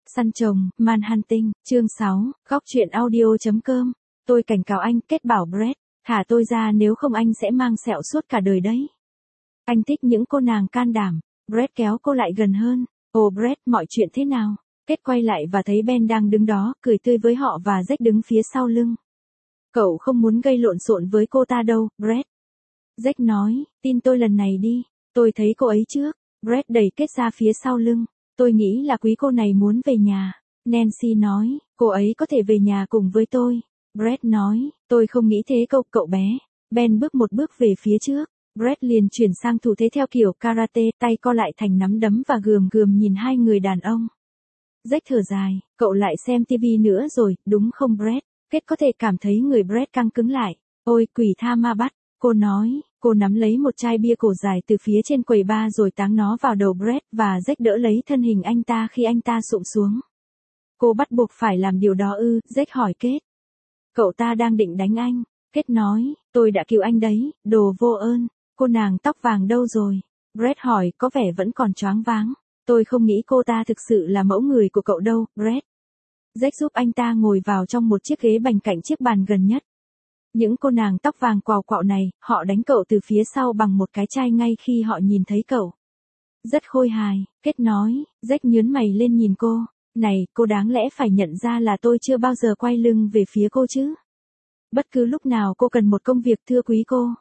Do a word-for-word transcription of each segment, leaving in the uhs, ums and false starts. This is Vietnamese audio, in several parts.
Săn chồng, Manhunting, chương sáu, góc truyện audio.com. Tôi cảnh cáo anh, Kết bảo Brett, thả tôi ra nếu không anh sẽ mang sẹo suốt cả đời đấy. Anh thích những cô nàng can đảm. Brett kéo cô lại gần hơn. Ồ Brett, mọi chuyện thế nào? Kết quay lại và thấy Ben đang đứng đó, cười tươi với họ và Jack đứng phía sau lưng. Cậu không muốn gây lộn xộn với cô ta đâu, Brett. Jack nói, tin tôi lần này đi, tôi thấy cô ấy trước. Brett đẩy Kết ra phía sau lưng. Tôi nghĩ là quý cô này muốn về nhà. Nancy nói, cô ấy có thể về nhà cùng với tôi. Brett nói, tôi không nghĩ thế cậu, cậu bé. Ben bước một bước về phía trước. Brett liền chuyển sang thủ thế theo kiểu karate, tay co lại thành nắm đấm và gườm gườm nhìn hai người đàn ông. Jack thở dài, cậu lại xem tivi nữa rồi, đúng không Brett? Kết có thể cảm thấy người Brett căng cứng lại. Ôi quỷ tha ma bắt, cô nói, cô nắm lấy một chai bia cổ dài từ phía trên quầy bar rồi táng nó vào đầu Brett và Jack đỡ lấy thân hình anh ta khi anh ta sụp xuống. Cô bắt buộc phải làm điều đó ư, Jack hỏi Kết. Cậu ta đang định đánh anh. Kết nói, tôi đã cứu anh đấy, đồ vô ơn. Cô nàng tóc vàng đâu rồi? Brett hỏi, có vẻ vẫn còn choáng váng. Tôi không nghĩ cô ta thực sự là mẫu người của cậu đâu, Brett. Jack giúp anh ta ngồi vào trong một chiếc ghế bành cạnh chiếc bàn gần nhất. Những cô nàng tóc vàng quào quạo này, họ đánh cậu từ phía sau bằng một cái chai ngay khi họ nhìn thấy cậu. Rất khôi hài, Kết nói, Jack nhướng mày lên nhìn cô. Này, cô đáng lẽ phải nhận ra là tôi chưa bao giờ quay lưng về phía cô chứ. Bất cứ lúc nào cô cần một công việc thưa quý cô.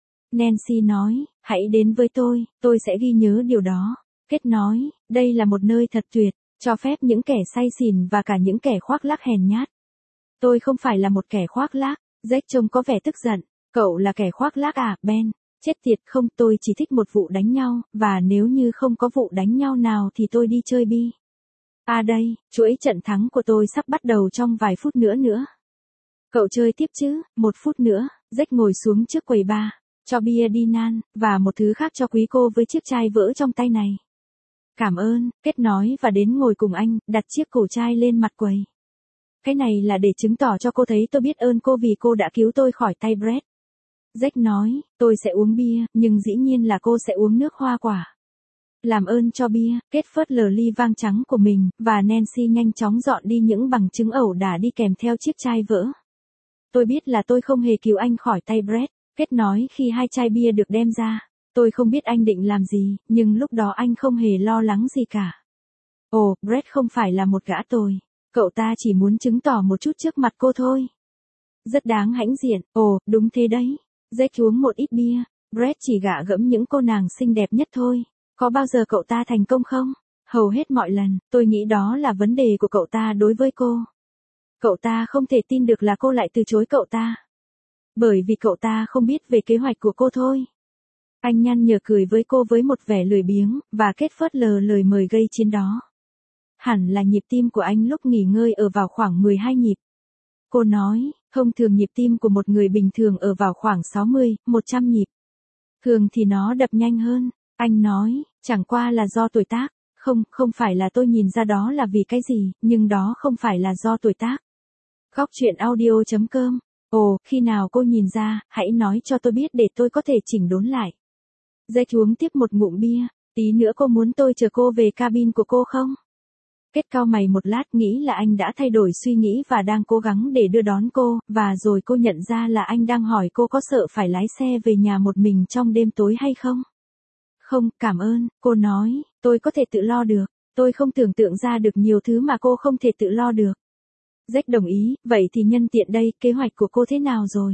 Nancy nói, hãy đến với tôi, tôi sẽ ghi nhớ điều đó. Kết nói, đây là một nơi thật tuyệt, cho phép những kẻ say xỉn và cả những kẻ khoác lác hèn nhát. Tôi không phải là một kẻ khoác lác. Jack trông có vẻ tức giận. Cậu là kẻ khoác lác à, Ben? Chết tiệt không, tôi chỉ thích một vụ đánh nhau, và nếu như không có vụ đánh nhau nào thì tôi đi chơi bi. À đây, chuỗi trận thắng của tôi sắp bắt đầu trong vài phút nữa nữa. Cậu chơi tiếp chứ, một phút nữa. Jack ngồi xuống trước quầy bar, cho bia đi nan, và một thứ khác cho quý cô với chiếc chai vỡ trong tay này. Cảm ơn, Kết nói và đến ngồi cùng anh, đặt chiếc cổ chai lên mặt quầy. Cái này là để chứng tỏ cho cô thấy tôi biết ơn cô vì cô đã cứu tôi khỏi tay Brett. Jack nói, tôi sẽ uống bia, nhưng dĩ nhiên là cô sẽ uống nước hoa quả. Làm ơn cho bia, Kết phớt lờ ly vang trắng của mình, và Nancy nhanh chóng dọn đi những bằng chứng ẩu đả đi kèm theo chiếc chai vỡ. Tôi biết là tôi không hề cứu anh khỏi tay Brett, Kết nói khi hai chai bia được đem ra. Tôi không biết anh định làm gì, nhưng lúc đó anh không hề lo lắng gì cả. Ồ, Brett không phải là một gã tồi. Cậu ta chỉ muốn chứng tỏ một chút trước mặt cô thôi. Rất đáng hãnh diện, ồ, đúng thế đấy. Jack uống một ít bia, Brett chỉ gạ gẫm những cô nàng xinh đẹp nhất thôi. Có bao giờ cậu ta thành công không? Hầu hết mọi lần, tôi nghĩ đó là vấn đề của cậu ta đối với cô. Cậu ta không thể tin được là cô lại từ chối cậu ta. Bởi vì cậu ta không biết về kế hoạch của cô thôi. Anh nhăn nhở cười với cô với một vẻ lười biếng, và Kết phớt lờ lời mời gây chiến đó. Hẳn là nhịp tim của anh lúc nghỉ ngơi ở vào khoảng mười hai nhịp. Cô nói, thông thường nhịp tim của một người bình thường ở vào khoảng sáu mươi, một trăm nhịp. Thường thì nó đập nhanh hơn. Anh nói, chẳng qua là do tuổi tác. Không, không phải là tôi nhìn ra đó là vì cái gì, nhưng đó không phải là do tuổi tác. Góc truyện audio.com. Ồ, khi nào cô nhìn ra, hãy nói cho tôi biết để tôi có thể chỉnh đốn lại. Jack uống tiếp một ngụm bia. Tí nữa cô muốn tôi chở cô về cabin của cô không? Kết cau mày một lát nghĩ là anh đã thay đổi suy nghĩ và đang cố gắng để đưa đón cô, và rồi cô nhận ra là anh đang hỏi cô có sợ phải lái xe về nhà một mình trong đêm tối hay không. Không, cảm ơn, cô nói, tôi có thể tự lo được, tôi không tưởng tượng ra được nhiều thứ mà cô không thể tự lo được. Jack đồng ý, vậy thì nhân tiện đây, kế hoạch của cô thế nào rồi?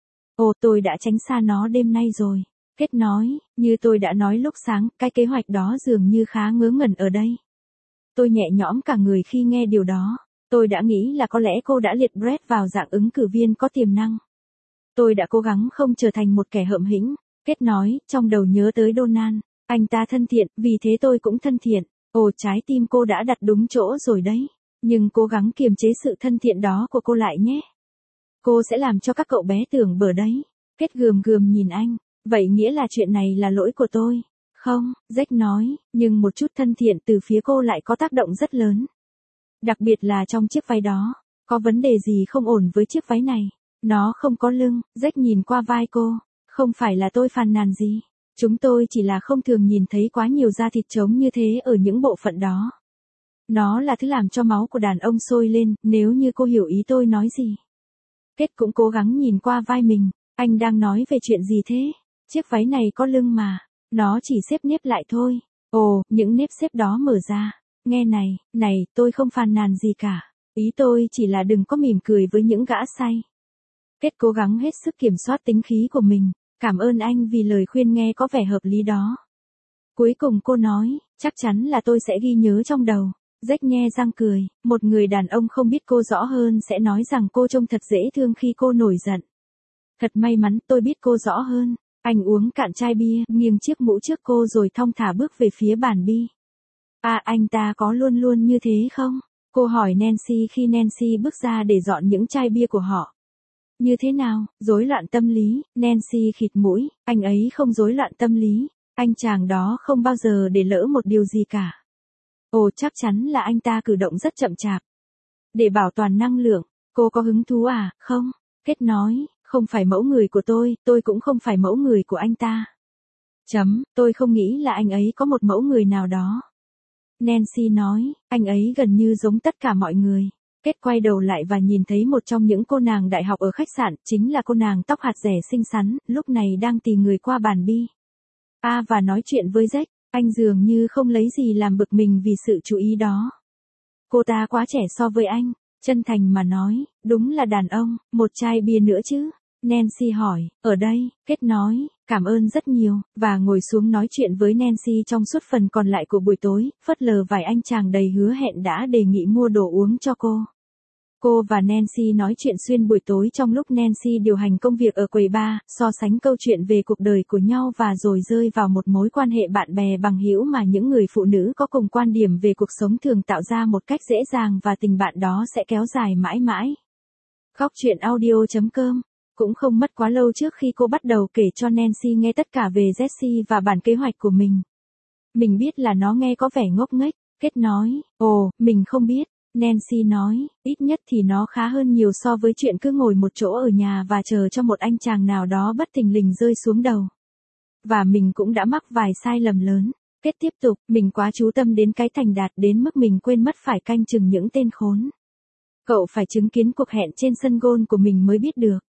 Ồ, tôi đã tránh xa nó đêm nay rồi. Kết nói, như tôi đã nói lúc sáng, cái kế hoạch đó dường như khá ngớ ngẩn ở đây. Tôi nhẹ nhõm cả người khi nghe điều đó. Tôi đã nghĩ là có lẽ cô đã liệt Brett vào dạng ứng cử viên có tiềm năng. Tôi đã cố gắng không trở thành một kẻ hợm hĩnh. Kết nói, trong đầu nhớ tới Donald. Anh ta thân thiện, vì thế tôi cũng thân thiện. Ồ, trái tim cô đã đặt đúng chỗ rồi đấy. Nhưng cố gắng kiềm chế sự thân thiện đó của cô lại nhé. Cô sẽ làm cho các cậu bé tưởng bở đấy. Kết gườm gườm nhìn anh. Vậy nghĩa là chuyện này là lỗi của tôi. Không, Jack nói, nhưng một chút thân thiện từ phía cô lại có tác động rất lớn. Đặc biệt là trong chiếc váy đó. Có vấn đề gì không ổn với chiếc váy này? Nó không có lưng. Jack nhìn qua vai cô. Không phải là tôi phàn nàn gì. Chúng tôi chỉ là không thường nhìn thấy quá nhiều da thịt trống như thế ở những bộ phận đó. Nó là thứ làm cho máu của đàn ông sôi lên, nếu như cô hiểu ý tôi nói gì. Kết cũng cố gắng nhìn qua vai mình, anh đang nói về chuyện gì thế? Chiếc váy này có lưng mà, nó chỉ xếp nếp lại thôi. Ồ, những nếp xếp đó mở ra. Nghe này, này, tôi không phàn nàn gì cả. Ý tôi chỉ là đừng có mỉm cười với những gã say. Kết cố gắng hết sức kiểm soát tính khí của mình. Cảm ơn anh vì lời khuyên nghe có vẻ hợp lý đó. Cuối cùng cô nói, chắc chắn là tôi sẽ ghi nhớ trong đầu. Jack nhe răng cười, một người đàn ông không biết cô rõ hơn sẽ nói rằng cô trông thật dễ thương khi cô nổi giận. Thật may mắn tôi biết cô rõ hơn. Anh uống cạn chai bia, nghiêng chiếc mũ trước cô rồi thong thả bước về phía bàn bi. À, anh ta có luôn luôn như thế không? Cô hỏi Nancy khi Nancy bước ra để dọn những chai bia của họ. Như thế nào, rối loạn tâm lý? Nancy khịt mũi, anh ấy không rối loạn tâm lý. Anh chàng đó không bao giờ để lỡ một điều gì cả. Ồ, chắc chắn là anh ta cử động rất chậm chạp. Để bảo toàn năng lượng, cô có hứng thú à? Không. Kết nói, không phải mẫu người của tôi, tôi cũng không phải mẫu người của anh ta. Chấm, tôi không nghĩ là anh ấy có một mẫu người nào đó. Nancy nói, anh ấy gần như giống tất cả mọi người. Kết quay đầu lại và nhìn thấy một trong những cô nàng đại học ở khách sạn, chính là cô nàng tóc hạt rẻ xinh xắn, lúc này đang tì người qua bàn bi. À, và nói chuyện với Jack, anh dường như không lấy gì làm bực mình vì sự chú ý đó. Cô ta quá trẻ so với anh, chân thành mà nói, đúng là đàn ông, một chai bia nữa chứ. Nancy hỏi, ở đây, Kết nói, cảm ơn rất nhiều, và ngồi xuống nói chuyện với Nancy trong suốt phần còn lại của buổi tối, phớt lờ vài anh chàng đầy hứa hẹn đã đề nghị mua đồ uống cho cô. Cô và Nancy nói chuyện xuyên buổi tối trong lúc Nancy điều hành công việc ở quầy bar, so sánh câu chuyện về cuộc đời của nhau và rồi rơi vào một mối quan hệ bạn bè bằng hữu mà những người phụ nữ có cùng quan điểm về cuộc sống thường tạo ra một cách dễ dàng và tình bạn đó sẽ kéo dài mãi mãi. Góc truyện audio chấm com. Cũng không mất quá lâu trước khi cô bắt đầu kể cho Nancy nghe tất cả về Jessie và bản kế hoạch của mình. Mình biết là nó nghe có vẻ ngốc nghếch, Kết nói, ồ, mình không biết. Nancy nói, ít nhất thì nó khá hơn nhiều so với chuyện cứ ngồi một chỗ ở nhà và chờ cho một anh chàng nào đó bất thình lình rơi xuống đầu. Và mình cũng đã mắc vài sai lầm lớn. Kết tiếp tục, mình quá chú tâm đến cái thành đạt đến mức mình quên mất phải canh chừng những tên khốn. Cậu phải chứng kiến cuộc hẹn trên sân golf của mình mới biết được.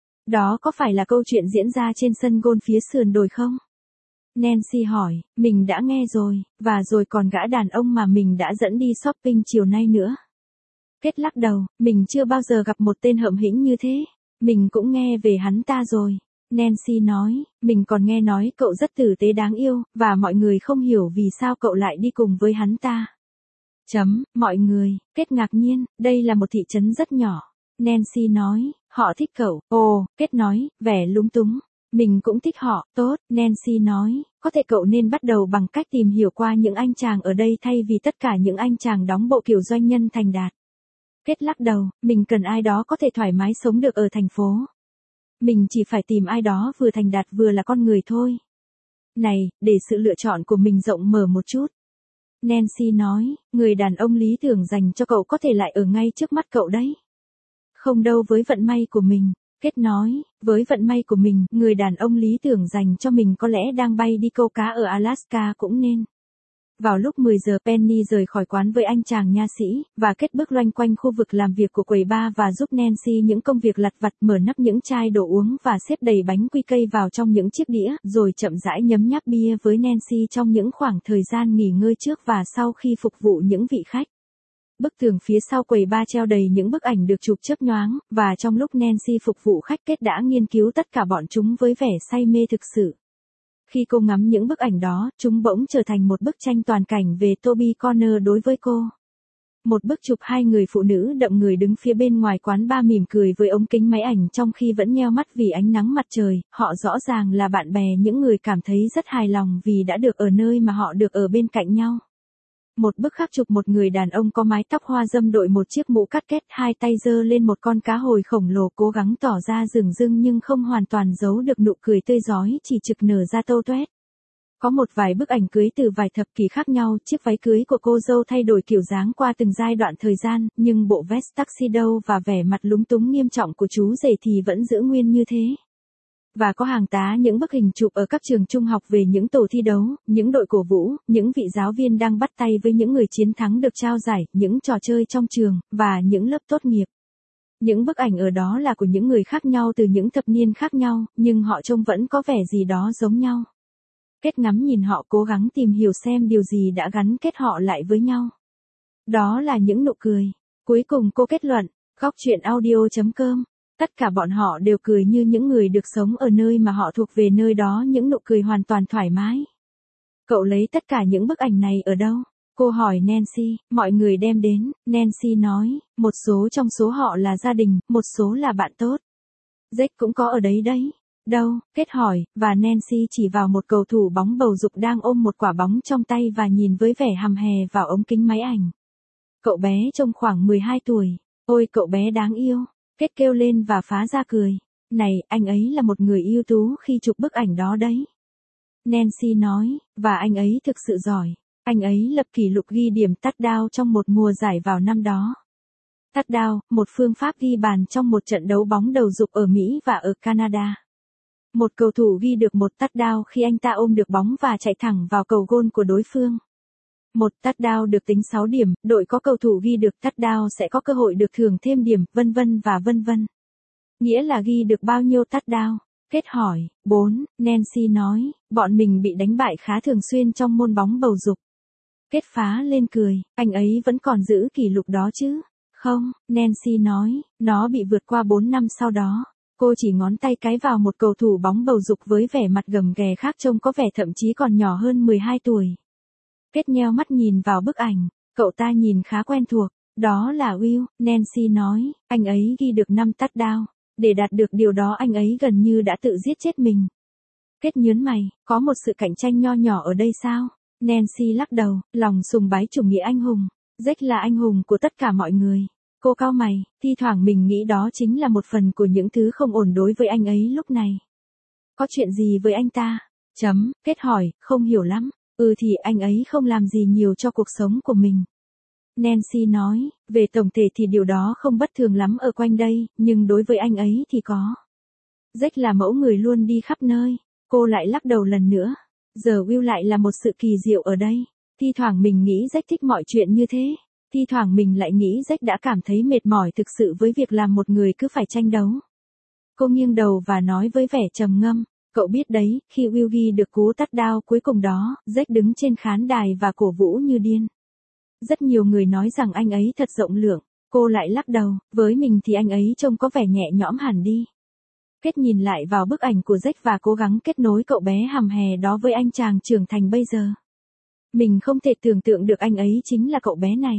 Đó có phải là câu chuyện diễn ra trên sân golf phía sườn đồi không? Nancy hỏi, mình đã nghe rồi, và rồi còn gã đàn ông mà mình đã dẫn đi shopping chiều nay nữa. Kết lắc đầu, mình chưa bao giờ gặp một tên hậm hĩnh như thế. Mình cũng nghe về hắn ta rồi. Nancy nói, mình còn nghe nói cậu rất tử tế đáng yêu, và mọi người không hiểu vì sao cậu lại đi cùng với hắn ta. Chấm, mọi người, Kết ngạc nhiên, đây là một thị trấn rất nhỏ. Nancy nói, họ thích cậu. Ồ, Kết nói, vẻ lúng túng. Mình cũng thích họ, tốt, Nancy nói, có thể cậu nên bắt đầu bằng cách tìm hiểu qua những anh chàng ở đây thay vì tất cả những anh chàng đóng bộ kiểu doanh nhân thành đạt. Kết lắc đầu, mình cần ai đó có thể thoải mái sống được ở thành phố. Mình chỉ phải tìm ai đó vừa thành đạt vừa là con người thôi. Này, để sự lựa chọn của mình rộng mở một chút. Nancy nói, người đàn ông lý tưởng dành cho cậu có thể lại ở ngay trước mắt cậu đấy. Không đâu với vận may của mình. Kết nói, với vận may của mình, người đàn ông lý tưởng dành cho mình có lẽ đang bay đi câu cá ở Alaska cũng nên. Vào lúc mười giờ Penny rời khỏi quán với anh chàng nha sĩ, và Kết bước loanh quanh khu vực làm việc của quầy bar và giúp Nancy những công việc lặt vặt, mở nắp những chai đồ uống và xếp đầy bánh quy cây vào trong những chiếc đĩa, rồi chậm rãi nhấm nháp bia với Nancy trong những khoảng thời gian nghỉ ngơi trước và sau khi phục vụ những vị khách. Bức tường phía sau quầy bar treo đầy những bức ảnh được chụp chớp nhoáng, và trong lúc Nancy phục vụ khách, Kết đã nghiên cứu tất cả bọn chúng với vẻ say mê thực sự. Khi cô ngắm những bức ảnh đó, chúng bỗng trở thành một bức tranh toàn cảnh về Toby Corner đối với cô. Một bức chụp hai người phụ nữ đậm người đứng phía bên ngoài quán bar mỉm cười với ống kính máy ảnh trong khi vẫn nheo mắt vì ánh nắng mặt trời, họ rõ ràng là bạn bè, những người cảm thấy rất hài lòng vì đã được ở nơi mà họ được ở bên cạnh nhau. Một bức khác chụp một người đàn ông có mái tóc hoa râm đội một chiếc mũ cắt két, hai tay giơ lên một con cá hồi khổng lồ, cố gắng tỏ ra dửng dưng nhưng không hoàn toàn giấu được nụ cười tươi rói chỉ trực nở ra tâu toét. Có một vài bức ảnh cưới từ vài thập kỷ khác nhau, chiếc váy cưới của cô dâu thay đổi kiểu dáng qua từng giai đoạn thời gian, nhưng bộ vest tuxedo và vẻ mặt lúng túng nghiêm trọng của chú rể thì vẫn giữ nguyên như thế. Và có hàng tá những bức hình chụp ở các trường trung học về những tổ thi đấu, những đội cổ vũ, những vị giáo viên đang bắt tay với những người chiến thắng được trao giải, những trò chơi trong trường, và những lớp tốt nghiệp. Những bức ảnh ở đó là của những người khác nhau từ những thập niên khác nhau, nhưng họ trông vẫn có vẻ gì đó giống nhau. Kết ngắm nhìn họ cố gắng tìm hiểu xem điều gì đã gắn kết họ lại với nhau. Đó là những nụ cười. Cuối cùng cô kết luận, góc chuyện audio chấm com. Tất cả bọn họ đều cười như những người được sống ở nơi mà họ thuộc về, nơi đó những nụ cười hoàn toàn thoải mái. Cậu lấy tất cả những bức ảnh này ở đâu? Cô hỏi Nancy, mọi người đem đến, Nancy nói, một số trong số họ là gia đình, một số là bạn tốt. Jack cũng có ở đấy đấy. Đâu? Kết hỏi, và Nancy chỉ vào một cầu thủ bóng bầu dục đang ôm một quả bóng trong tay và nhìn với vẻ hăm hè vào ống kính máy ảnh. Cậu bé trông khoảng mười hai tuổi. Ôi cậu bé đáng yêu. Kết kêu lên và phá ra cười. Này, anh ấy là một người ưu tú khi chụp bức ảnh đó đấy. Nancy nói, và anh ấy thực sự giỏi. Anh ấy lập kỷ lục ghi điểm touchdown trong một mùa giải vào năm đó. Touchdown, một phương pháp ghi bàn trong một trận đấu bóng đầu dục ở Mỹ và ở Canada. Một cầu thủ ghi được một touchdown khi anh ta ôm được bóng và chạy thẳng vào cầu gôn của đối phương. Một touchdown được tính sáu điểm, đội có cầu thủ ghi được touchdown sẽ có cơ hội được thưởng thêm điểm, vân vân và vân vân. Nghĩa là ghi được bao nhiêu touchdown? Kết hỏi, bốn, Nancy nói, bọn mình bị đánh bại khá thường xuyên trong môn bóng bầu dục. Kết phá lên cười, anh ấy vẫn còn giữ kỷ lục đó chứ? Không, Nancy nói, nó bị vượt qua bốn năm sau đó. Cô chỉ ngón tay cái vào một cầu thủ bóng bầu dục với vẻ mặt gầm ghè khác trông có vẻ thậm chí còn nhỏ hơn mười hai tuổi. Kết nheo mắt nhìn vào bức ảnh, cậu ta nhìn khá quen thuộc, đó là Will, Nancy nói, anh ấy ghi được năm touchdown. Để đạt được điều đó anh ấy gần như đã tự giết chết mình. Kết nhớn mày, có một sự cạnh tranh nho nhỏ ở đây sao? Nancy lắc đầu, lòng sùng bái chủ nghĩa anh hùng. Jack là anh hùng của tất cả mọi người. Cô cau mày, thi thoảng mình nghĩ đó chính là một phần của những thứ không ổn đối với anh ấy lúc này. Có chuyện gì với anh ta? Chấm, Kết hỏi, không hiểu lắm. Ừ thì anh ấy không làm gì nhiều cho cuộc sống của mình. Nancy nói, về tổng thể thì điều đó không bất thường lắm ở quanh đây, nhưng đối với anh ấy thì có. Jack là mẫu người luôn đi khắp nơi. Cô lại lắc đầu lần nữa. Giờ Will lại là một sự kỳ diệu ở đây. Thi thoảng mình nghĩ Jack thích mọi chuyện như thế. Thi thoảng mình lại nghĩ Jack đã cảm thấy mệt mỏi thực sự với việc làm một người cứ phải tranh đấu. Cô nghiêng đầu và nói với vẻ trầm ngâm. Cậu biết đấy, khi Will ghi được cú touchdown cuối cùng đó, Jack đứng trên khán đài và cổ vũ như điên. Rất nhiều người nói rằng anh ấy thật rộng lượng. Cô lại lắc đầu, với mình thì anh ấy trông có vẻ nhẹ nhõm hẳn đi. Kết nhìn lại vào bức ảnh của Jack và cố gắng kết nối cậu bé hầm hè đó với anh chàng trưởng thành bây giờ. Mình không thể tưởng tượng được anh ấy chính là cậu bé này.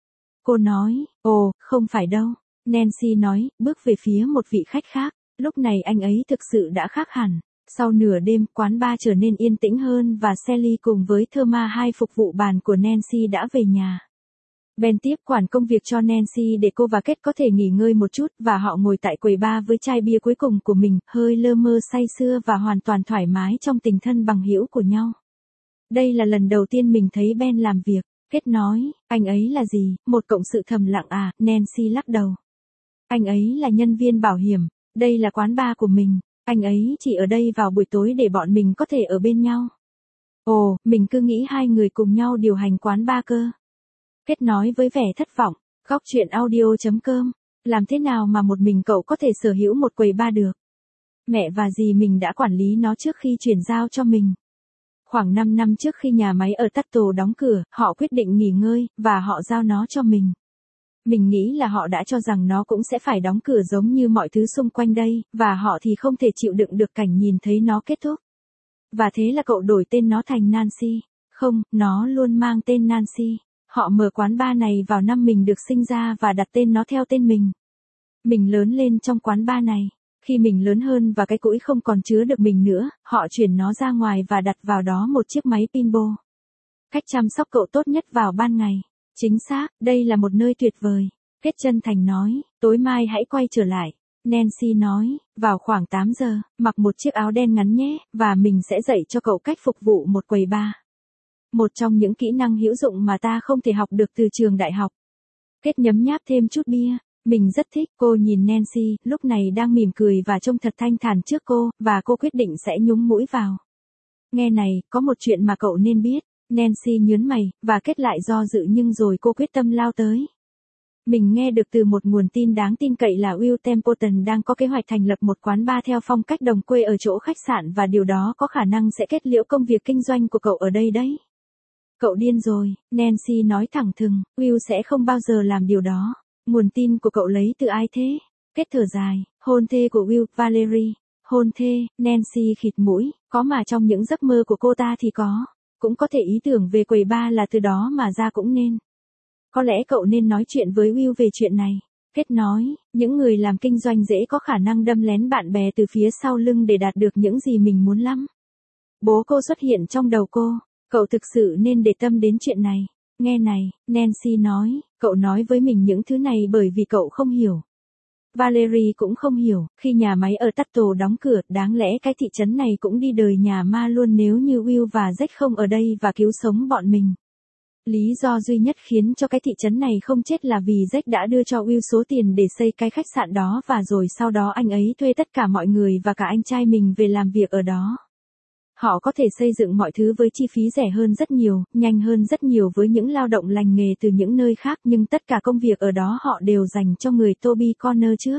Cô nói, ồ, không phải đâu. Nancy nói, bước về phía một vị khách khác. Lúc này anh ấy thực sự đã khác hẳn. Sau nửa đêm, quán bar trở nên yên tĩnh hơn và Sally cùng với Thelma, hai phục vụ bàn của Nancy đã về nhà. Ben tiếp quản công việc cho Nancy để cô và Kết có thể nghỉ ngơi một chút và họ ngồi tại quầy bar với chai bia cuối cùng của mình, hơi lơ mơ say sưa và hoàn toàn thoải mái trong tình thân bằng hữu của nhau. Đây là lần đầu tiên mình thấy Ben làm việc. Kết nói, anh ấy là gì, một cộng sự thầm lặng à? Nancy lắc đầu. Anh ấy là nhân viên bảo hiểm, đây là quán bar của mình. Anh ấy chỉ ở đây vào buổi tối để bọn mình có thể ở bên nhau. Ồ, mình cứ nghĩ hai người cùng nhau điều hành quán bar cơ. Kết nói với vẻ thất vọng, góc chuyện audio chấm com, làm thế nào mà một mình cậu có thể sở hữu một quầy bar được? Mẹ và dì mình đã quản lý nó trước khi chuyển giao cho mình. Khoảng năm năm trước khi nhà máy ở Tatto đóng cửa, họ quyết định nghỉ ngơi, và họ giao nó cho mình. Mình nghĩ là họ đã cho rằng nó cũng sẽ phải đóng cửa giống như mọi thứ xung quanh đây, và họ thì không thể chịu đựng được cảnh nhìn thấy nó kết thúc. Và thế là cậu đổi tên nó thành Nancy. Không, nó luôn mang tên Nancy. Họ mở quán bar này vào năm mình được sinh ra và đặt tên nó theo tên mình. Mình lớn lên trong quán bar này. Khi mình lớn hơn và cái cũi không còn chứa được mình nữa, họ chuyển nó ra ngoài và đặt vào đó một chiếc máy pinball. Cách chăm sóc cậu tốt nhất vào ban ngày. Chính xác, đây là một nơi tuyệt vời. Kết chân thành nói, tối mai hãy quay trở lại. Nancy nói, vào khoảng tám giờ, mặc một chiếc áo đen ngắn nhé, và mình sẽ dạy cho cậu cách phục vụ một quầy bar. Một trong những kỹ năng hữu dụng mà ta không thể học được từ trường đại học. Kết nhấm nháp thêm chút bia. Mình rất thích. Cô nhìn Nancy, lúc này đang mỉm cười và trông thật thanh thản trước cô, và cô quyết định sẽ nhúng mũi vào. Nghe này, có một chuyện mà cậu nên biết. Nancy nhớn mày, và kết lại do dự nhưng rồi cô quyết tâm lao tới. Mình nghe được từ một nguồn tin đáng tin cậy là Will Templeton đang có kế hoạch thành lập một quán bar theo phong cách đồng quê ở chỗ khách sạn và điều đó có khả năng sẽ kết liễu công việc kinh doanh của cậu ở đây đấy. Cậu điên rồi, Nancy nói thẳng thừng, Will sẽ không bao giờ làm điều đó. Nguồn tin của cậu lấy từ ai thế? Kết thở dài, hôn thê của Will, Valerie. Hôn thê, Nancy khịt mũi, có mà trong những giấc mơ của cô ta thì có. Cũng có thể ý tưởng về quầy bar là từ đó mà ra cũng nên. Có lẽ cậu nên nói chuyện với Will về chuyện này. Kết nói, những người làm kinh doanh dễ có khả năng đâm lén bạn bè từ phía sau lưng để đạt được những gì mình muốn lắm. Bố cô xuất hiện trong đầu cô, cậu thực sự nên để tâm đến chuyện này. Nghe này, Nancy nói, cậu nói với mình những thứ này bởi vì cậu không hiểu. Valerie cũng không hiểu, khi nhà máy ở Tattle đóng cửa, đáng lẽ cái thị trấn này cũng đi đời nhà ma luôn nếu như Will và Jack không ở đây và cứu sống bọn mình. Lý do duy nhất khiến cho cái thị trấn này không chết là vì Jack đã đưa cho Will số tiền để xây cái khách sạn đó và rồi sau đó anh ấy thuê tất cả mọi người và cả anh trai mình về làm việc ở đó. Họ có thể xây dựng mọi thứ với chi phí rẻ hơn rất nhiều, nhanh hơn rất nhiều với những lao động lành nghề từ những nơi khác nhưng tất cả công việc ở đó họ đều dành cho người Toby Connor trước.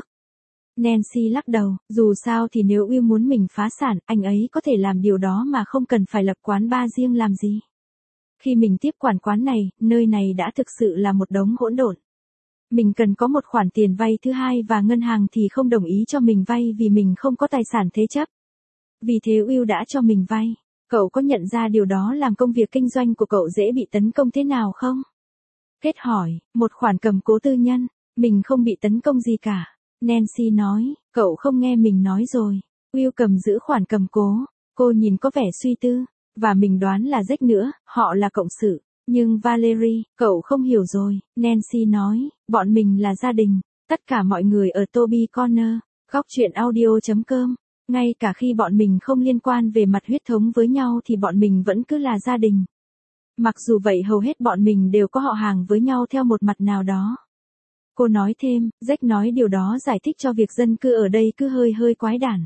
Nancy lắc đầu, dù sao thì nếu Will muốn mình phá sản, anh ấy có thể làm điều đó mà không cần phải lập quán bar riêng làm gì. Khi mình tiếp quản quán này, nơi này đã thực sự là một đống hỗn độn. Mình cần có một khoản tiền vay thứ hai và ngân hàng thì không đồng ý cho mình vay vì mình không có tài sản thế chấp. Vì thế Will đã cho mình vay. Cậu có nhận ra điều đó làm công việc kinh doanh của cậu dễ bị tấn công thế nào không? Kết hỏi, một khoản cầm cố tư nhân. Mình không bị tấn công gì cả. Nancy nói, cậu không nghe mình nói rồi. Will cầm giữ khoản cầm cố. Cô nhìn có vẻ suy tư. Và mình đoán là Jack nữa, họ là cộng sự. Nhưng Valerie, cậu không hiểu rồi. Nancy nói, bọn mình là gia đình. Tất cả mọi người ở Toby Connor. Góc truyện audio chấm com. Ngay cả khi bọn mình không liên quan về mặt huyết thống với nhau thì bọn mình vẫn cứ là gia đình. Mặc dù vậy hầu hết bọn mình đều có họ hàng với nhau theo một mặt nào đó. Cô nói thêm, Jack nói điều đó giải thích cho việc dân cư ở đây cứ hơi hơi quái đản.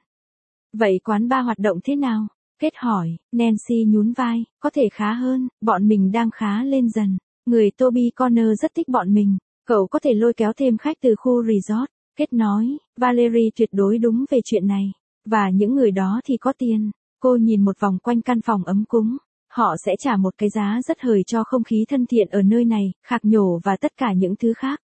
Vậy quán bar hoạt động thế nào? Kết hỏi, Nancy nhún vai, có thể khá hơn, bọn mình đang khá lên dần. Người Toby Connor rất thích bọn mình, cậu có thể lôi kéo thêm khách từ khu resort. Kết nói, Valerie tuyệt đối đúng về chuyện này. Và những người đó thì có tiền. Cô nhìn một vòng quanh căn phòng ấm cúng. Họ sẽ trả một cái giá rất hời cho không khí thân thiện ở nơi này, khạc nhổ và tất cả những thứ khác.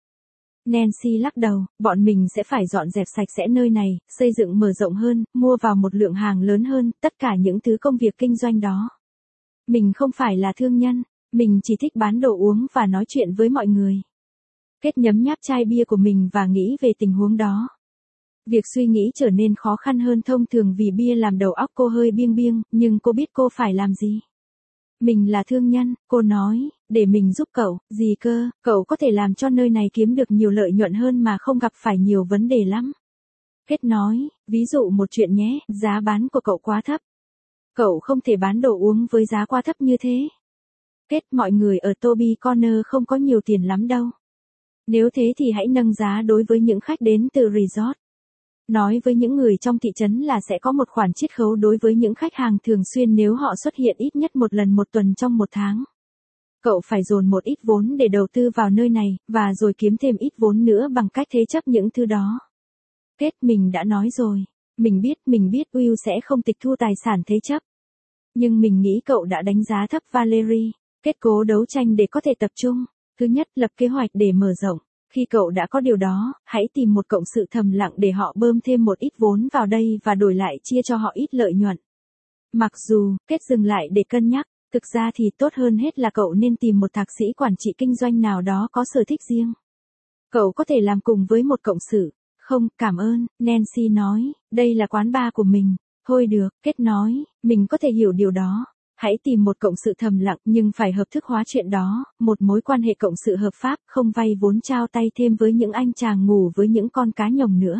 Nancy lắc đầu, bọn mình sẽ phải dọn dẹp sạch sẽ nơi này, xây dựng mở rộng hơn, mua vào một lượng hàng lớn hơn, tất cả những thứ công việc kinh doanh đó. Mình không phải là thương nhân, mình chỉ thích bán đồ uống và nói chuyện với mọi người. Kết nhấm nháp chai bia của mình và nghĩ về tình huống đó. Việc suy nghĩ trở nên khó khăn hơn thông thường vì bia làm đầu óc cô hơi biêng biêng, nhưng cô biết cô phải làm gì. Mình là thương nhân, cô nói, để mình giúp cậu, gì cơ, cậu có thể làm cho nơi này kiếm được nhiều lợi nhuận hơn mà không gặp phải nhiều vấn đề lắm. Kết nói, ví dụ một chuyện nhé, giá bán của cậu quá thấp. Cậu không thể bán đồ uống với giá quá thấp như thế. Kết, mọi người ở Toby Connor không có nhiều tiền lắm đâu. Nếu thế thì hãy nâng giá đối với những khách đến từ resort. Nói với những người trong thị trấn là sẽ có một khoản chiết khấu đối với những khách hàng thường xuyên nếu họ xuất hiện ít nhất một lần một tuần trong một tháng. Cậu phải dồn một ít vốn để đầu tư vào nơi này, và rồi kiếm thêm ít vốn nữa bằng cách thế chấp những thứ đó. Kết, mình đã nói rồi. Mình biết, mình biết Will sẽ không tịch thu tài sản thế chấp. Nhưng mình nghĩ cậu đã đánh giá thấp Valerie. Kết cố đấu tranh để có thể tập trung. Thứ nhất, lập kế hoạch để mở rộng. Khi cậu đã có điều đó, hãy tìm một cộng sự thầm lặng để họ bơm thêm một ít vốn vào đây và đổi lại chia cho họ ít lợi nhuận. Mặc dù, Kết dừng lại để cân nhắc, thực ra thì tốt hơn hết là cậu nên tìm một thạc sĩ quản trị kinh doanh nào đó có sở thích riêng. Cậu có thể làm cùng với một cộng sự. Không, cảm ơn, Nancy nói, đây là quán bar của mình. Thôi được, Kết nói, mình có thể hiểu điều đó. Hãy tìm một cộng sự thầm lặng nhưng phải hợp thức hóa chuyện đó, một mối quan hệ cộng sự hợp pháp, không vay vốn trao tay thêm với những anh chàng ngủ với những con cá nhồng nữa.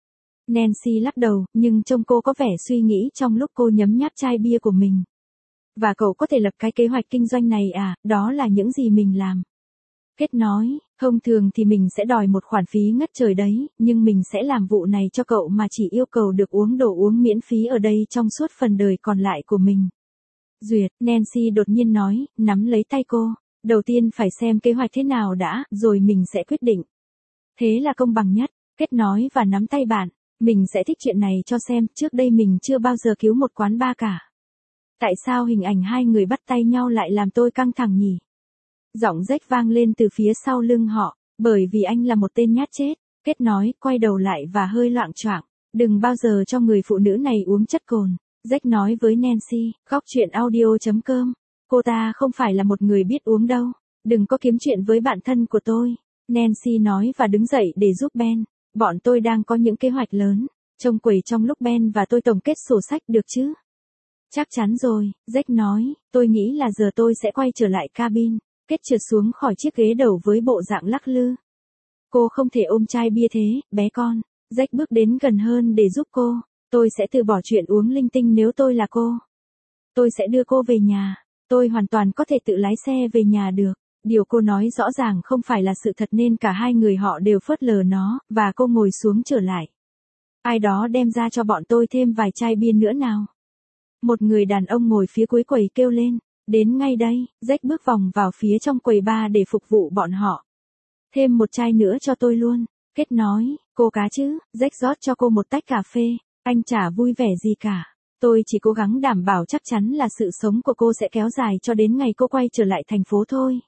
Nancy lắc đầu, nhưng trông cô có vẻ suy nghĩ trong lúc cô nhấm nháp chai bia của mình. Và cậu có thể lập cái kế hoạch kinh doanh này à, đó là những gì mình làm. Kết nói, thông thường thì mình sẽ đòi một khoản phí ngất trời đấy, nhưng mình sẽ làm vụ này cho cậu mà chỉ yêu cầu được uống đồ uống miễn phí ở đây trong suốt phần đời còn lại của mình. Duyệt, Nancy đột nhiên nói, nắm lấy tay cô. Đầu tiên phải xem kế hoạch thế nào đã, rồi mình sẽ quyết định. Thế là công bằng nhất. Kết nói và nắm tay bạn. Mình sẽ thích chuyện này cho xem, trước đây mình chưa bao giờ cứu một quán bar cả. Tại sao hình ảnh hai người bắt tay nhau lại làm tôi căng thẳng nhỉ? Giọng rách vang lên từ phía sau lưng họ, bởi vì anh là một tên nhát chết. Kết nói, quay đầu lại và hơi loạng choạng. Đừng bao giờ cho người phụ nữ này uống chất cồn. Jack nói với Nancy, góc chuyện audio chấm com. Cô ta không phải là một người biết uống đâu. Đừng có kiếm chuyện với bạn thân của tôi. Nancy nói và đứng dậy để giúp Ben. Bọn tôi đang có những kế hoạch lớn. Trông quầy trong lúc Ben và tôi tổng kết sổ sách được chứ? Chắc chắn rồi, Jack nói, tôi nghĩ là giờ tôi sẽ quay trở lại cabin. Kết trượt xuống khỏi chiếc ghế đầu với bộ dạng lắc lư. Cô không thể ôm chai bia thế, bé con. Jack bước đến gần hơn để giúp cô. Tôi sẽ từ bỏ chuyện uống linh tinh nếu tôi là cô. Tôi sẽ đưa cô về nhà. Tôi hoàn toàn có thể tự lái xe về nhà được. Điều cô nói rõ ràng không phải là sự thật nên cả hai người họ đều phớt lờ nó, và cô ngồi xuống trở lại. Ai đó đem ra cho bọn tôi thêm vài chai bia nữa nào. Một người đàn ông ngồi phía cuối quầy kêu lên. Đến ngay đây, Jack bước vòng vào phía trong quầy bar để phục vụ bọn họ. Thêm một chai nữa cho tôi luôn. Kết nói, cô cá chứ, Jack rót cho cô một tách cà phê. Anh chả vui vẻ gì cả. Tôi chỉ cố gắng đảm bảo chắc chắn là sự sống của cô sẽ kéo dài cho đến ngày cô quay trở lại thành phố thôi.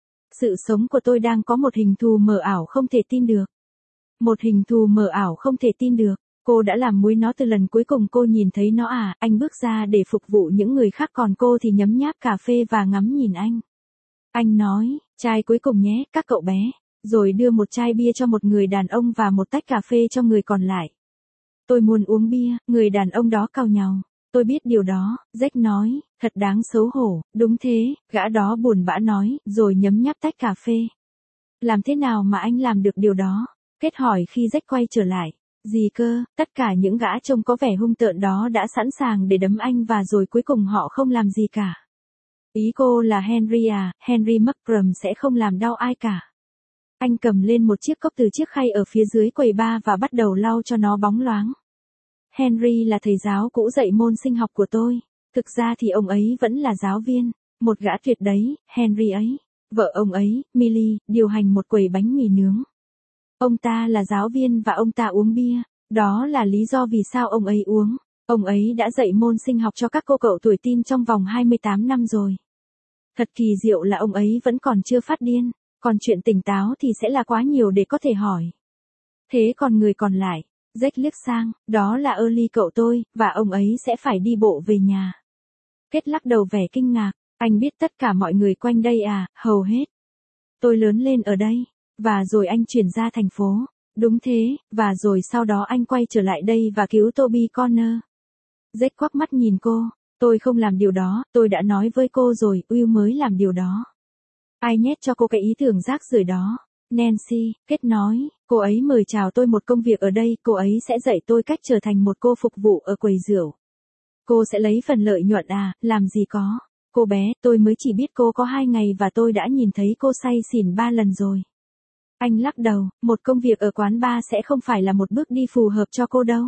Sự sống của tôi đang có một hình thù mờ ảo không thể tin được. Một hình thù mờ ảo không thể tin được. Cô đã làm muối nó từ lần cuối cùng cô nhìn thấy nó à? Anh bước ra để phục vụ những người khác còn cô thì nhấm nháp cà phê và ngắm nhìn anh. Anh nói, chai cuối cùng nhé, các cậu bé. Rồi đưa một chai bia cho một người đàn ông và một tách cà phê cho người còn lại. Tôi muốn uống bia, người đàn ông đó cau nhàu. Tôi biết điều đó, Jack nói, thật đáng xấu hổ, đúng thế, gã đó buồn bã nói, rồi nhấm nháp tách cà phê. Làm thế nào mà anh làm được điều đó? Kết hỏi khi Jack quay trở lại. Gì cơ, tất cả những gã trông có vẻ hung tợn đó đã sẵn sàng để đấm anh và rồi cuối cùng họ không làm gì cả. Ý cô là Henry à, Henry Markram sẽ không làm đau ai cả. Anh cầm lên một chiếc cốc từ chiếc khay ở phía dưới quầy bar và bắt đầu lau cho nó bóng loáng. Henry là thầy giáo cũ dạy môn sinh học của tôi. Thực ra thì ông ấy vẫn là giáo viên. Một gã tuyệt đấy, Henry ấy. Vợ ông ấy, Millie, điều hành một quầy bánh mì nướng. Ông ta là giáo viên và ông ta uống bia. Đó là lý do vì sao ông ấy uống. Ông ấy đã dạy môn sinh học cho các cô cậu tuổi teen trong vòng hai mươi tám năm rồi. Thật kỳ diệu là ông ấy vẫn còn chưa phát điên. Còn chuyện tỉnh táo thì sẽ là quá nhiều để có thể hỏi. Thế còn người còn lại, Jack liếc sang, đó là Early cậu tôi, và ông ấy sẽ phải đi bộ về nhà. Kết lắc đầu vẻ kinh ngạc, anh biết tất cả mọi người quanh đây à, hầu hết. Tôi lớn lên ở đây, và rồi anh chuyển ra thành phố. Đúng thế, và rồi sau đó anh quay trở lại đây và cứu Toby Connor. Jack quắc mắt nhìn cô, tôi không làm điều đó, tôi đã nói với cô rồi, Will mới làm điều đó. Ai nhét cho cô cái ý tưởng rác rưởi đó? Nancy, Kết nói, cô ấy mời chào tôi một công việc ở đây, cô ấy sẽ dạy tôi cách trở thành một cô phục vụ ở quầy rượu. Cô sẽ lấy phần lợi nhuận à, làm gì có. Cô bé, tôi mới chỉ biết cô có hai ngày và tôi đã nhìn thấy cô say xỉn ba lần rồi. Anh lắc đầu, một công việc ở quán bar sẽ không phải là một bước đi phù hợp cho cô đâu.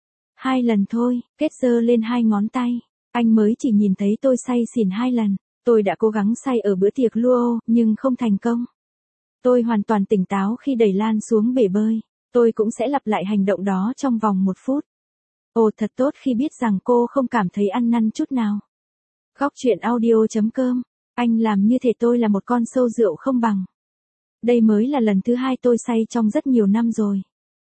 Hai lần thôi, Kết giơ lên hai ngón tay. Anh mới chỉ nhìn thấy tôi say xỉn hai lần. Tôi đã cố gắng say ở bữa tiệc luau, nhưng không thành công. Tôi hoàn toàn tỉnh táo khi đẩy Lan xuống bể bơi. Tôi cũng sẽ lặp lại hành động đó trong vòng một phút. Ồ, thật tốt khi biết rằng cô không cảm thấy ăn năn chút nào. Góc chuyện audio chấm com. Anh làm như thể tôi là một con sâu rượu không bằng. Đây mới là lần thứ hai tôi say trong rất nhiều năm rồi.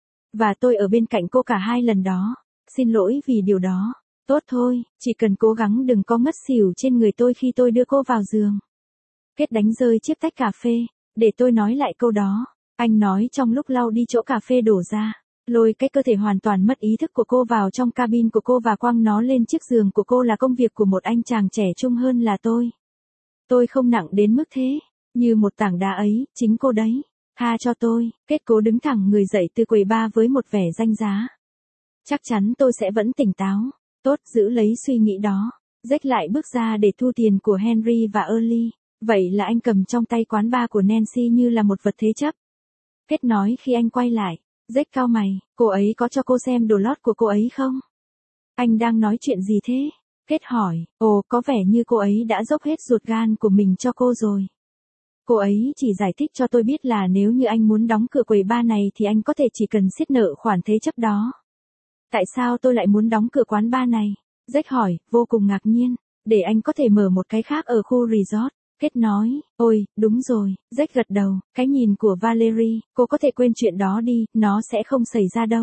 Và tôi ở bên cạnh cô cả hai lần đó. Xin lỗi vì điều đó. Tốt thôi, chỉ cần cố gắng đừng có ngất xỉu trên người tôi khi tôi đưa cô vào giường. Kết đánh rơi chiếc tách cà phê. Để tôi nói lại câu đó. Anh nói trong lúc lau đi chỗ cà phê đổ ra. Lôi cái cơ thể hoàn toàn mất ý thức của cô vào trong cabin của cô và quăng nó lên chiếc giường của cô là công việc của một anh chàng trẻ trung hơn là tôi. Tôi không nặng đến mức thế. Như một tảng đá ấy, chính cô đấy. Tha cho tôi. Kết cố đứng thẳng người dậy từ quầy bar với một vẻ danh giá. Chắc chắn tôi sẽ vẫn tỉnh táo. Tốt, giữ lấy suy nghĩ đó. Jack lại bước ra để thu tiền của Henry và Early. Vậy là anh cầm trong tay quán bar của Nancy như là một vật thế chấp. Kết nói khi anh quay lại, Jack cau mày, cô ấy có cho cô xem đồ lót của cô ấy không? Anh đang nói chuyện gì thế? Kết hỏi, ồ có vẻ như cô ấy đã dốc hết ruột gan của mình cho cô rồi. Cô ấy chỉ giải thích cho tôi biết là nếu như anh muốn đóng cửa quầy bar này thì anh có thể chỉ cần xiết nợ khoản thế chấp đó. Tại sao tôi lại muốn đóng cửa quán bar này? Jack hỏi, vô cùng ngạc nhiên, để anh có thể mở một cái khác ở khu resort. Kết nói, ôi, đúng rồi, Jack gật đầu, cái nhìn của Valerie, cô có thể quên chuyện đó đi, nó sẽ không xảy ra đâu.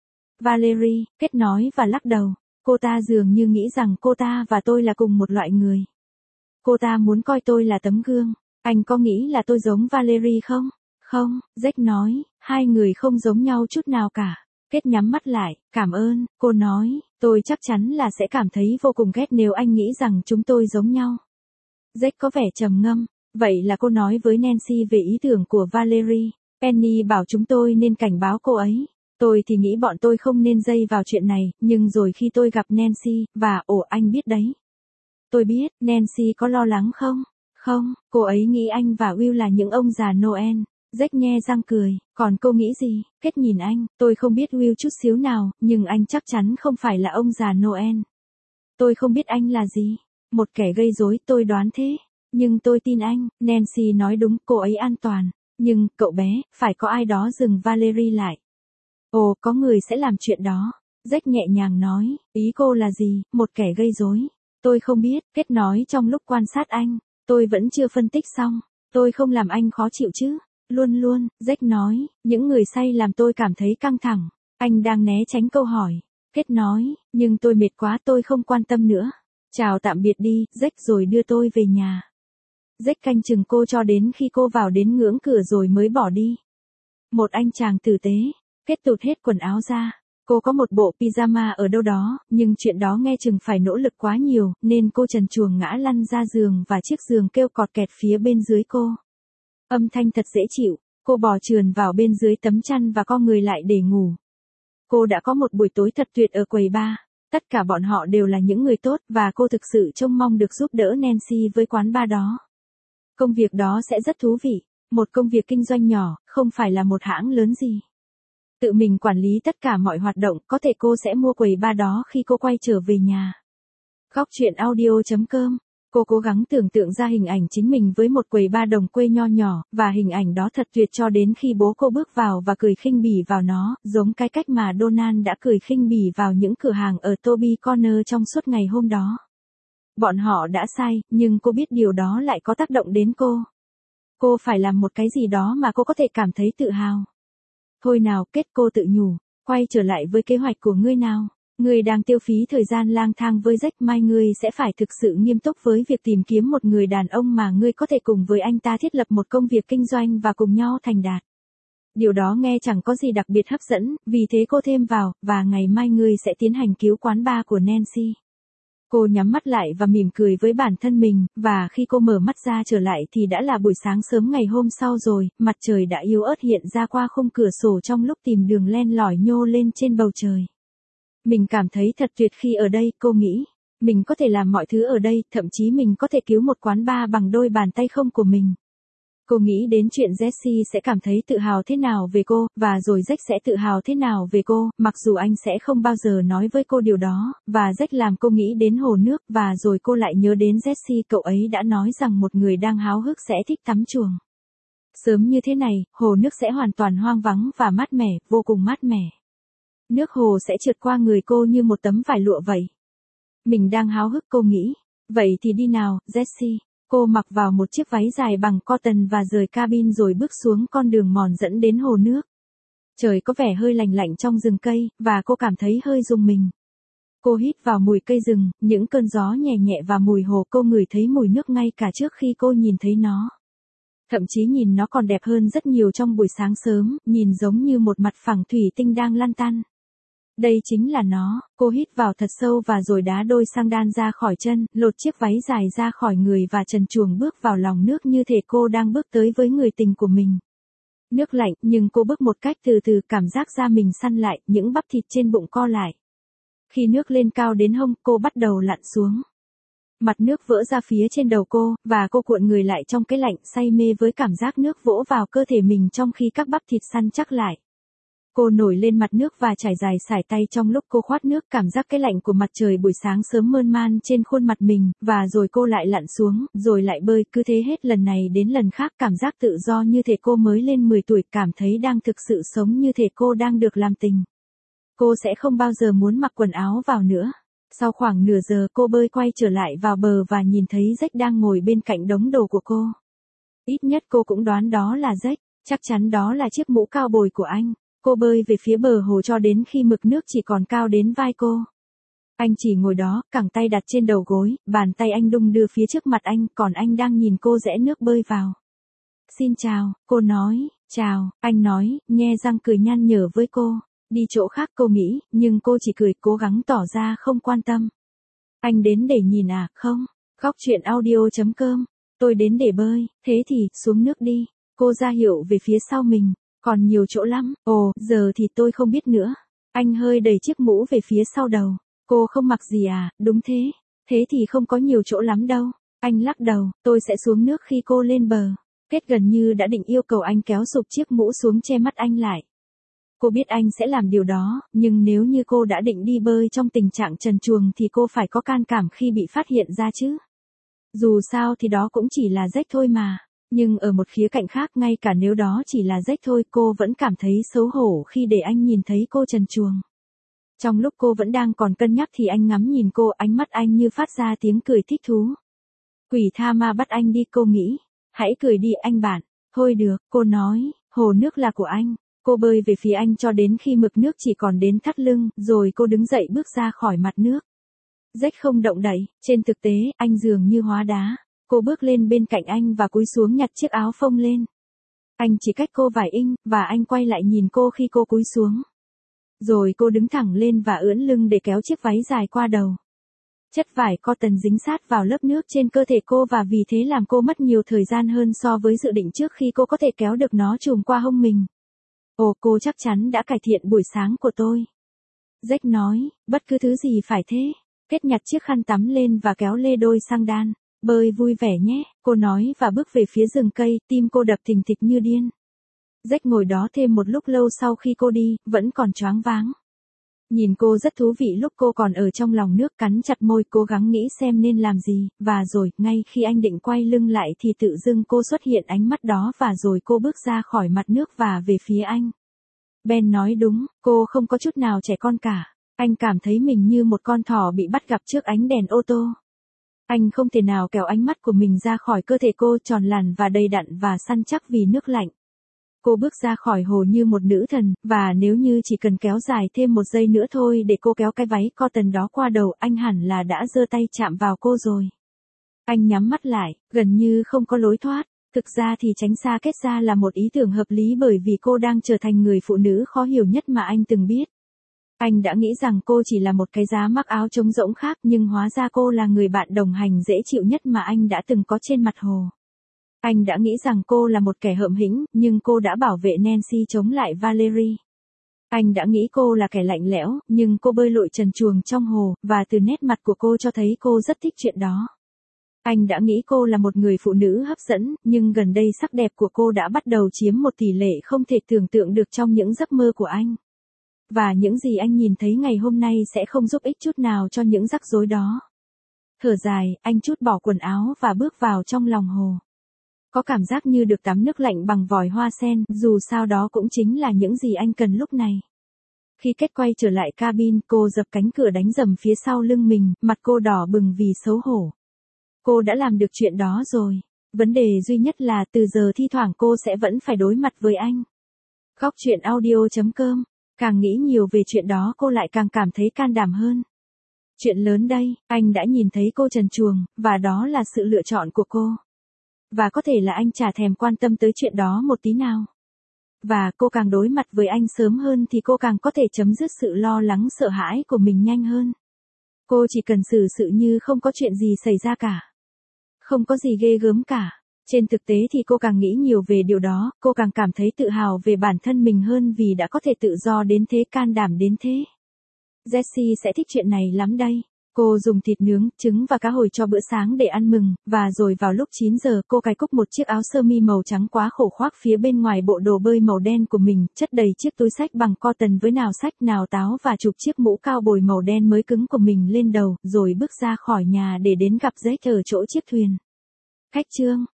Valerie, Kết nói và lắc đầu, cô ta dường như nghĩ rằng cô ta và tôi là cùng một loại người. Cô ta muốn coi tôi là tấm gương, anh có nghĩ là tôi giống Valerie không? Không, Jack nói, hai người không giống nhau chút nào cả. Kết nhắm mắt lại, cảm ơn, cô nói, tôi chắc chắn là sẽ cảm thấy vô cùng ghét nếu anh nghĩ rằng chúng tôi giống nhau. Jack có vẻ trầm ngâm, vậy là cô nói với Nancy về ý tưởng của Valerie. Penny bảo chúng tôi nên cảnh báo cô ấy. Tôi thì nghĩ bọn tôi không nên dây vào chuyện này, nhưng rồi khi tôi gặp Nancy, và ồ anh biết đấy. Tôi biết, Nancy có lo lắng không? Không, cô ấy nghĩ anh và Will là những ông già Noel. Jack nhe răng cười, còn cô nghĩ gì? Kết nhìn anh, tôi không biết Will chút xíu nào, nhưng anh chắc chắn không phải là ông già Noel. Tôi không biết anh là gì. Một kẻ gây rối, tôi đoán thế. Nhưng tôi tin anh, Nancy nói đúng, cô ấy an toàn. Nhưng, cậu bé, phải có ai đó dừng Valerie lại. Ồ, có người sẽ làm chuyện đó. Jack nhẹ nhàng nói, ý cô là gì, một kẻ gây rối. Tôi không biết, Kết nói trong lúc quan sát anh. Tôi vẫn chưa phân tích xong. Tôi không làm anh khó chịu chứ. Luôn luôn, Jack nói, những người say làm tôi cảm thấy căng thẳng. Anh đang né tránh câu hỏi. Kết nói, nhưng tôi mệt quá tôi không quan tâm nữa. Chào tạm biệt đi, Jack rồi đưa tôi về nhà. Jack canh chừng cô cho đến khi cô vào đến ngưỡng cửa rồi mới bỏ đi. Một anh chàng tử tế. Kết tụt hết quần áo ra. Cô có một bộ pyjama ở đâu đó, nhưng chuyện đó nghe chừng phải nỗ lực quá nhiều, nên cô trần truồng ngã lăn ra giường và chiếc giường kêu cọt kẹt phía bên dưới cô. Âm thanh thật dễ chịu, cô bò trườn vào bên dưới tấm chăn và co người lại để ngủ. Cô đã có một buổi tối thật tuyệt ở quầy bar. Tất cả bọn họ đều là những người tốt và cô thực sự trông mong được giúp đỡ Nancy với quán bar đó. Công việc đó sẽ rất thú vị, một công việc kinh doanh nhỏ, không phải là một hãng lớn gì. Tự mình quản lý tất cả mọi hoạt động, có thể cô sẽ mua quầy bar đó khi cô quay trở về nhà. Góc truyện audio chấm com. Cô cố gắng tưởng tượng ra hình ảnh chính mình với một quầy bar đồng quê nho nhỏ, và hình ảnh đó thật tuyệt cho đến khi bố cô bước vào và cười khinh bỉ vào nó, giống cái cách mà Donald đã cười khinh bỉ vào những cửa hàng ở Toby Corner trong suốt ngày hôm đó. Bọn họ đã sai, nhưng cô biết điều đó lại có tác động đến cô. Cô phải làm một cái gì đó mà cô có thể cảm thấy tự hào. Thôi nào, Kết, cô tự nhủ, quay trở lại với kế hoạch của ngươi nào. Ngươi đang tiêu phí thời gian lang thang với Jack, mai ngươi sẽ phải thực sự nghiêm túc với việc tìm kiếm một người đàn ông mà ngươi có thể cùng với anh ta thiết lập một công việc kinh doanh và cùng nhau thành đạt. Điều đó nghe chẳng có gì đặc biệt hấp dẫn, vì thế cô thêm vào, và ngày mai ngươi sẽ tiến hành cứu quán bar của Nancy. Cô nhắm mắt lại và mỉm cười với bản thân mình, và khi cô mở mắt ra trở lại thì đã là buổi sáng sớm ngày hôm sau rồi, mặt trời đã yếu ớt hiện ra qua khung cửa sổ trong lúc tìm đường len lỏi nhô lên trên bầu trời. Mình cảm thấy thật tuyệt khi ở đây, cô nghĩ. Mình có thể làm mọi thứ ở đây, thậm chí mình có thể cứu một quán bar bằng đôi bàn tay không của mình. Cô nghĩ đến chuyện Jesse sẽ cảm thấy tự hào thế nào về cô, và rồi Jack sẽ tự hào thế nào về cô, mặc dù anh sẽ không bao giờ nói với cô điều đó, và Jack làm cô nghĩ đến hồ nước, và rồi cô lại nhớ đến Jesse, cậu ấy đã nói rằng một người đang háo hức sẽ thích tắm chuồng. Sớm như thế này, hồ nước sẽ hoàn toàn hoang vắng và mát mẻ, vô cùng mát mẻ. Nước hồ sẽ trượt qua người cô như một tấm vải lụa vậy. Mình đang háo hức, cô nghĩ. Vậy thì đi nào, Jesse. Cô mặc vào một chiếc váy dài bằng cotton và rời cabin rồi bước xuống con đường mòn dẫn đến hồ nước. Trời có vẻ hơi lạnh lạnh trong rừng cây, và cô cảm thấy hơi rùng mình. Cô hít vào mùi cây rừng, những cơn gió nhẹ nhẹ và mùi hồ, cô ngửi thấy mùi nước ngay cả trước khi cô nhìn thấy nó. Thậm chí nhìn nó còn đẹp hơn rất nhiều trong buổi sáng sớm, nhìn giống như một mặt phẳng thủy tinh đang lăn tăn. Đây chính là nó, cô hít vào thật sâu và rồi đá đôi sandal ra khỏi chân, lột chiếc váy dài ra khỏi người và trần truồng bước vào lòng nước như thể cô đang bước tới với người tình của mình. Nước lạnh, nhưng cô bước một cách từ từ, cảm giác da mình săn lại, những bắp thịt trên bụng co lại. Khi nước lên cao đến hông, cô bắt đầu lặn xuống. Mặt nước vỡ ra phía trên đầu cô, và cô cuộn người lại trong cái lạnh, say mê với cảm giác nước vỗ vào cơ thể mình trong khi các bắp thịt săn chắc lại. Cô nổi lên mặt nước và trải dài sải tay trong lúc cô khoát nước, cảm giác cái lạnh của mặt trời buổi sáng sớm mơn man trên khuôn mặt mình, và rồi cô lại lặn xuống, rồi lại bơi, cứ thế hết lần này đến lần khác, cảm giác tự do như thể cô mới lên mười tuổi, cảm thấy đang thực sự sống như thể cô đang được làm tình. Cô sẽ không bao giờ muốn mặc quần áo vào nữa. Sau khoảng nửa giờ cô bơi quay trở lại vào bờ và nhìn thấy Jack đang ngồi bên cạnh đống đồ của cô. Ít nhất cô cũng đoán đó là Jack, chắc chắn đó là chiếc mũ cao bồi của anh. Cô bơi về phía bờ hồ cho đến khi mực nước chỉ còn cao đến vai cô. Anh chỉ ngồi đó, cẳng tay đặt trên đầu gối, bàn tay anh đung đưa phía trước mặt anh, còn anh đang nhìn cô rẽ nước bơi vào. Xin chào, cô nói, chào, anh nói, nhe răng cười nhăn nhở với cô. Đi chỗ khác cô nghĩ, nhưng cô chỉ cười, cố gắng tỏ ra không quan tâm. Anh đến để nhìn à, không? Góc chuyện audio chấm com. Tôi đến để bơi, thế thì, xuống nước đi. Cô ra hiệu về phía sau mình. Còn nhiều chỗ lắm, ồ, giờ thì tôi không biết nữa. Anh hơi đẩy chiếc mũ về phía sau đầu. Cô không mặc gì à, đúng thế. Thế thì không có nhiều chỗ lắm đâu. Anh lắc đầu, tôi sẽ xuống nước khi cô lên bờ. Kết gần như đã định yêu cầu anh kéo sụp chiếc mũ xuống che mắt anh lại. Cô biết anh sẽ làm điều đó, nhưng nếu như cô đã định đi bơi trong tình trạng trần truồng thì cô phải có can đảm khi bị phát hiện ra chứ. Dù sao thì đó cũng chỉ là Jack thôi mà. Nhưng ở một khía cạnh khác, ngay cả nếu đó chỉ là Jack thôi, cô vẫn cảm thấy xấu hổ khi để anh nhìn thấy cô trần truồng. Trong lúc cô vẫn đang còn cân nhắc thì anh ngắm nhìn cô, ánh mắt anh như phát ra tiếng cười thích thú. Quỷ tha ma bắt anh đi, cô nghĩ. Hãy cười đi anh bạn. Thôi được, cô nói, hồ nước là của anh. Cô bơi về phía anh cho đến khi mực nước chỉ còn đến thắt lưng, rồi cô đứng dậy bước ra khỏi mặt nước. Jack không động đậy, trên thực tế, anh dường như hóa đá. Cô bước lên bên cạnh anh và cúi xuống nhặt chiếc áo phông lên. Anh chỉ cách cô vài inch, và anh quay lại nhìn cô khi cô cúi xuống. Rồi cô đứng thẳng lên và ưỡn lưng để kéo chiếc váy dài qua đầu. Chất vải cotton dính sát vào lớp nước trên cơ thể cô và vì thế làm cô mất nhiều thời gian hơn so với dự định trước khi cô có thể kéo được nó trùm qua hông mình. Ồ, cô chắc chắn đã cải thiện buổi sáng của tôi. Jack nói, bất cứ thứ gì phải thế. Kết nhặt chiếc khăn tắm lên và kéo lê đôi sang đan. Bơi vui vẻ nhé, cô nói và bước về phía rừng cây, tim cô đập thình thịch như điên. Jack ngồi đó thêm một lúc lâu sau khi cô đi, vẫn còn choáng váng. Nhìn cô rất thú vị lúc cô còn ở trong lòng nước, cắn chặt môi cố gắng nghĩ xem nên làm gì, và rồi, ngay khi anh định quay lưng lại thì tự dưng cô xuất hiện ánh mắt đó và rồi cô bước ra khỏi mặt nước và về phía anh. Ben nói đúng, cô không có chút nào trẻ con cả. Anh cảm thấy mình như một con thỏ bị bắt gặp trước ánh đèn ô tô. Anh không thể nào kéo ánh mắt của mình ra khỏi cơ thể cô tròn làn và đầy đặn và săn chắc vì nước lạnh. Cô bước ra khỏi hồ như một nữ thần, và nếu như chỉ cần kéo dài thêm một giây nữa thôi để cô kéo cái váy cotton đó qua đầu, anh hẳn là đã giơ tay chạm vào cô rồi. Anh nhắm mắt lại, gần như không có lối thoát. Thực ra thì tránh xa kết ra là một ý tưởng hợp lý bởi vì cô đang trở thành người phụ nữ khó hiểu nhất mà anh từng biết. Anh đã nghĩ rằng cô chỉ là một cái giá mắc áo trống rỗng khác, nhưng hóa ra cô là người bạn đồng hành dễ chịu nhất mà anh đã từng có trên mặt hồ. Anh đã nghĩ rằng cô là một kẻ hợm hĩnh, nhưng cô đã bảo vệ Nancy chống lại Valerie. Anh đã nghĩ cô là kẻ lạnh lẽo, nhưng cô bơi lội trần truồng trong hồ, và từ nét mặt của cô cho thấy cô rất thích chuyện đó. Anh đã nghĩ cô là một người phụ nữ hấp dẫn, nhưng gần đây sắc đẹp của cô đã bắt đầu chiếm một tỷ lệ không thể tưởng tượng được trong những giấc mơ của anh. Và những gì anh nhìn thấy ngày hôm nay sẽ không giúp ích chút nào cho những rắc rối đó. Thở dài, anh trút bỏ quần áo và bước vào trong lòng hồ. Có cảm giác như được tắm nước lạnh bằng vòi hoa sen, dù sao đó cũng chính là những gì anh cần lúc này. Khi Kết quay trở lại cabin, cô dập cánh cửa đánh rầm phía sau lưng mình, mặt cô đỏ bừng vì xấu hổ. Cô đã làm được chuyện đó rồi. Vấn đề duy nhất là từ giờ thi thoảng cô sẽ vẫn phải đối mặt với anh. Góc chuyện audio chấm com. Càng nghĩ nhiều về chuyện đó cô lại càng cảm thấy can đảm hơn. Chuyện lớn đây, anh đã nhìn thấy cô trần truồng, và đó là sự lựa chọn của cô. Và có thể là anh chả thèm quan tâm tới chuyện đó một tí nào. Và cô càng đối mặt với anh sớm hơn thì cô càng có thể chấm dứt sự lo lắng sợ hãi của mình nhanh hơn. Cô chỉ cần xử sự như không có chuyện gì xảy ra cả. Không có gì ghê gớm cả. Trên thực tế thì cô càng nghĩ nhiều về điều đó, cô càng cảm thấy tự hào về bản thân mình hơn vì đã có thể tự do đến thế, can đảm đến thế. Jessie sẽ thích chuyện này lắm đây. Cô Cô dùng thịt nướng, trứng và cá hồi cho bữa sáng để ăn mừng, và rồi vào lúc chín giờ cô cài cúc một chiếc áo sơ mi màu trắng quá khổ khoác phía bên ngoài bộ đồ bơi màu đen của mình, chất đầy chiếc túi xách bằng cotton với nào sách nào táo và chụp chiếc mũ cao bồi màu đen mới cứng của mình lên đầu, rồi bước ra khỏi nhà để đến gặp Jack ở chỗ chiếc thuyền. Khách trương